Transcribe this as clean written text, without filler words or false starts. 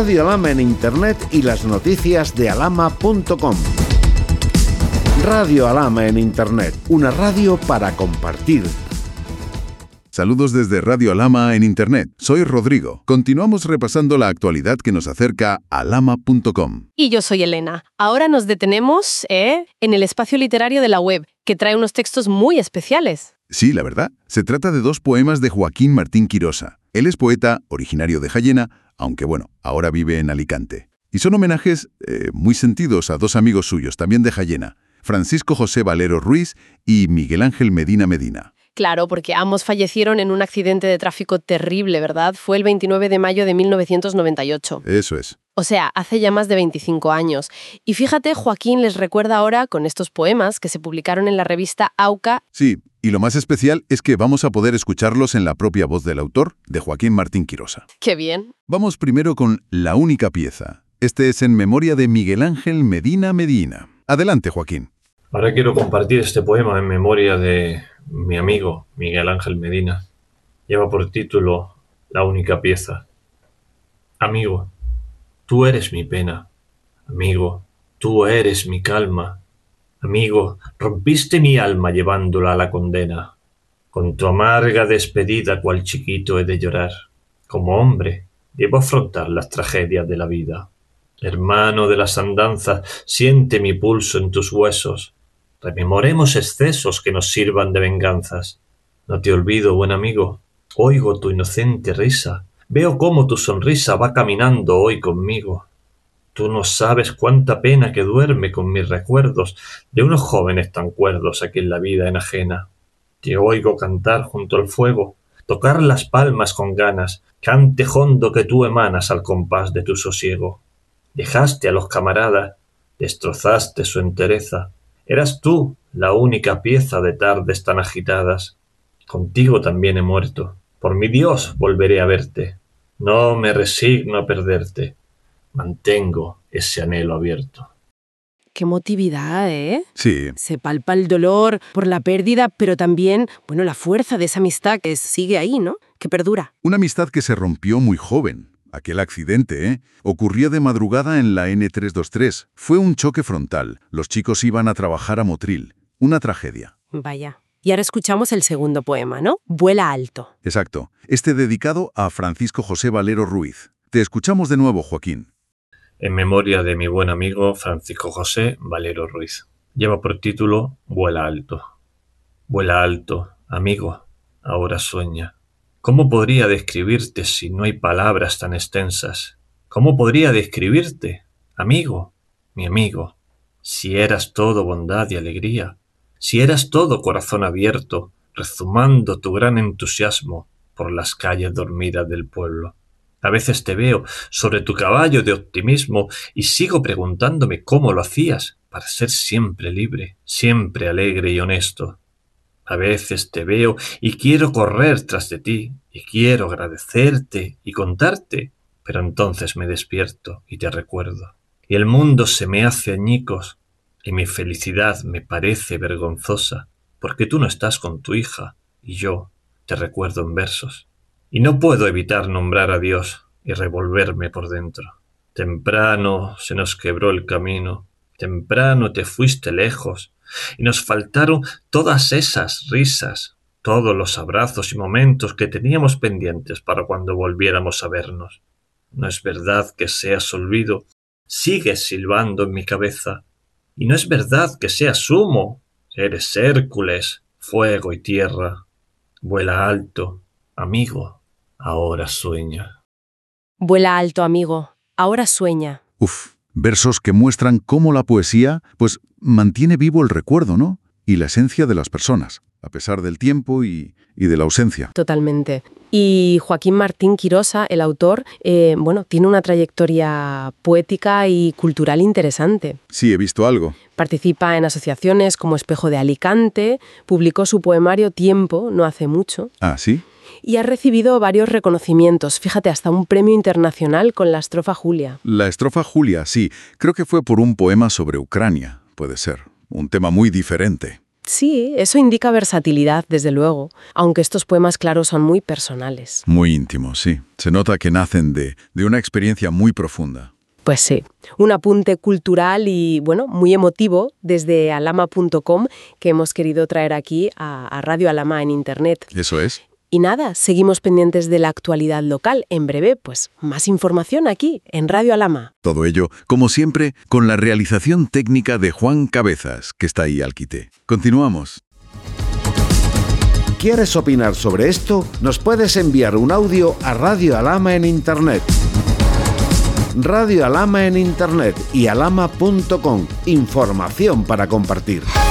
Radio Alhama en Internet y las noticias de alhama.com. Radio Alhama en Internet, una radio para compartir. Saludos desde Radio Alhama en Internet. Soy Rodrigo. Continuamos repasando la actualidad que nos acerca a alhama.com. Y yo soy Elena. Ahora nos detenemos en el espacio literario de la web, que trae unos textos muy especiales. Sí, la verdad. Se trata de 2 poemas de Joaquín Martín Quirós. Él es poeta, originario de Jayena, aunque ahora vive en Alicante. Y son homenajes muy sentidos a 2 amigos suyos, también de Jayena, Francisco José Valero Ruiz y Miguel Ángel Medina. Claro, porque ambos fallecieron en un accidente de tráfico terrible, ¿verdad? Fue el 29 de mayo de 1998. Eso es. O sea, hace ya más de 25 años. Y fíjate, Joaquín les recuerda ahora con estos poemas que se publicaron en la revista AUCA. Sí, y lo más especial es que vamos a poder escucharlos en la propia voz del autor, de Joaquín Martín Quirós. ¡Qué bien! Vamos primero con La única pieza. Este es en memoria de Miguel Ángel Medina. Adelante, Joaquín. Ahora quiero compartir este poema en memoria de mi amigo Miguel Ángel Medina. Lleva por título La única pieza. Amigo, tú eres mi pena. Amigo, tú eres mi calma. Amigo, rompiste mi alma llevándola a la condena. Con tu amarga despedida cual chiquito he de llorar. Como hombre, debo afrontar las tragedias de la vida. Hermano de las andanzas, siente mi pulso en tus huesos. Rememoremos excesos que nos sirvan de venganzas. No te olvido, buen amigo. Oigo tu inocente risa. Veo cómo tu sonrisa va caminando hoy conmigo. Tú no sabes cuánta pena que duerme con mis recuerdos de unos jóvenes tan cuerdos a quien la vida enajena. Te oigo cantar junto al fuego, tocar las palmas con ganas, cante hondo que tú emanas al compás de tu sosiego. Dejaste a los camaradas, destrozaste su entereza. Eras tú la única pieza de tardes tan agitadas. Contigo también he muerto. Por mi Dios volveré a verte. No me resigno a perderte. Mantengo ese anhelo abierto. ¡Qué emotividad, ¿eh? Sí. Se palpa el dolor por la pérdida, pero también, la fuerza de esa amistad que sigue ahí, ¿no? Que perdura. Una amistad que se rompió muy joven. Aquel accidente, ocurrió de madrugada en la N323. Fue un choque frontal. Los chicos iban a trabajar a Motril. Una tragedia. Vaya. Y ahora escuchamos el segundo poema, ¿no? Vuela alto. Exacto. Este dedicado a Francisco José Valero Ruiz. Te escuchamos de nuevo, Joaquín. En memoria de mi buen amigo Francisco José Valero Ruiz. Lleva por título Vuela alto. Vuela alto, amigo, ahora sueña. ¿Cómo podría describirte si no hay palabras tan extensas? ¿Cómo podría describirte, amigo, mi amigo, si eras todo bondad y alegría, si eras todo corazón abierto, rezumando tu gran entusiasmo por las calles dormidas del pueblo? A veces te veo sobre tu caballo de optimismo y sigo preguntándome cómo lo hacías para ser siempre libre, siempre alegre y honesto. A veces te veo y quiero correr tras de ti, y quiero agradecerte y contarte, pero entonces me despierto y te recuerdo. Y el mundo se me hace añicos, y mi felicidad me parece vergonzosa, porque tú no estás con tu hija, y yo te recuerdo en versos. Y no puedo evitar nombrar a Dios y revolverme por dentro. Temprano se nos quebró el camino, temprano te fuiste lejos, y nos faltaron todas esas risas, todos los abrazos y momentos que teníamos pendientes para cuando volviéramos a vernos. No es verdad que seas olvido, sigues silbando en mi cabeza, y no es verdad que seas humo, eres Hércules, fuego y tierra. Vuela alto, amigo, ahora sueña. Vuela alto, amigo, ahora sueña. Versos que muestran cómo la poesía, mantiene vivo el recuerdo, ¿no? Y la esencia de las personas, a pesar del tiempo y de la ausencia. Totalmente. Y Joaquín Martín Quirós, el autor, tiene una trayectoria poética y cultural interesante. Sí, he visto algo. Participa en asociaciones como Espejo de Alicante, publicó su poemario Tiempo no hace mucho. Ah, ¿sí? Y ha recibido varios reconocimientos, fíjate, hasta un premio internacional con la estrofa Julia. La estrofa Julia, sí. Creo que fue por un poema sobre Ucrania, puede ser. Un tema muy diferente. Sí, eso indica versatilidad, desde luego, aunque estos poemas, claro, son muy personales. Muy íntimos, sí. Se nota que nacen de una experiencia muy profunda. Pues sí, un apunte cultural y, bueno, muy emotivo desde alama.com que hemos querido traer aquí a Radio Alama en Internet. Eso es. Y nada, seguimos pendientes de la actualidad local. En breve, pues, más información aquí, en Radio Alama. Todo ello, como siempre, con la realización técnica de Juan Cabezas, que está ahí al quite. Continuamos. ¿Quieres opinar sobre esto? Nos puedes enviar un audio a Radio Alama en Internet. Radio Alama en Internet y alama.com. Información para compartir.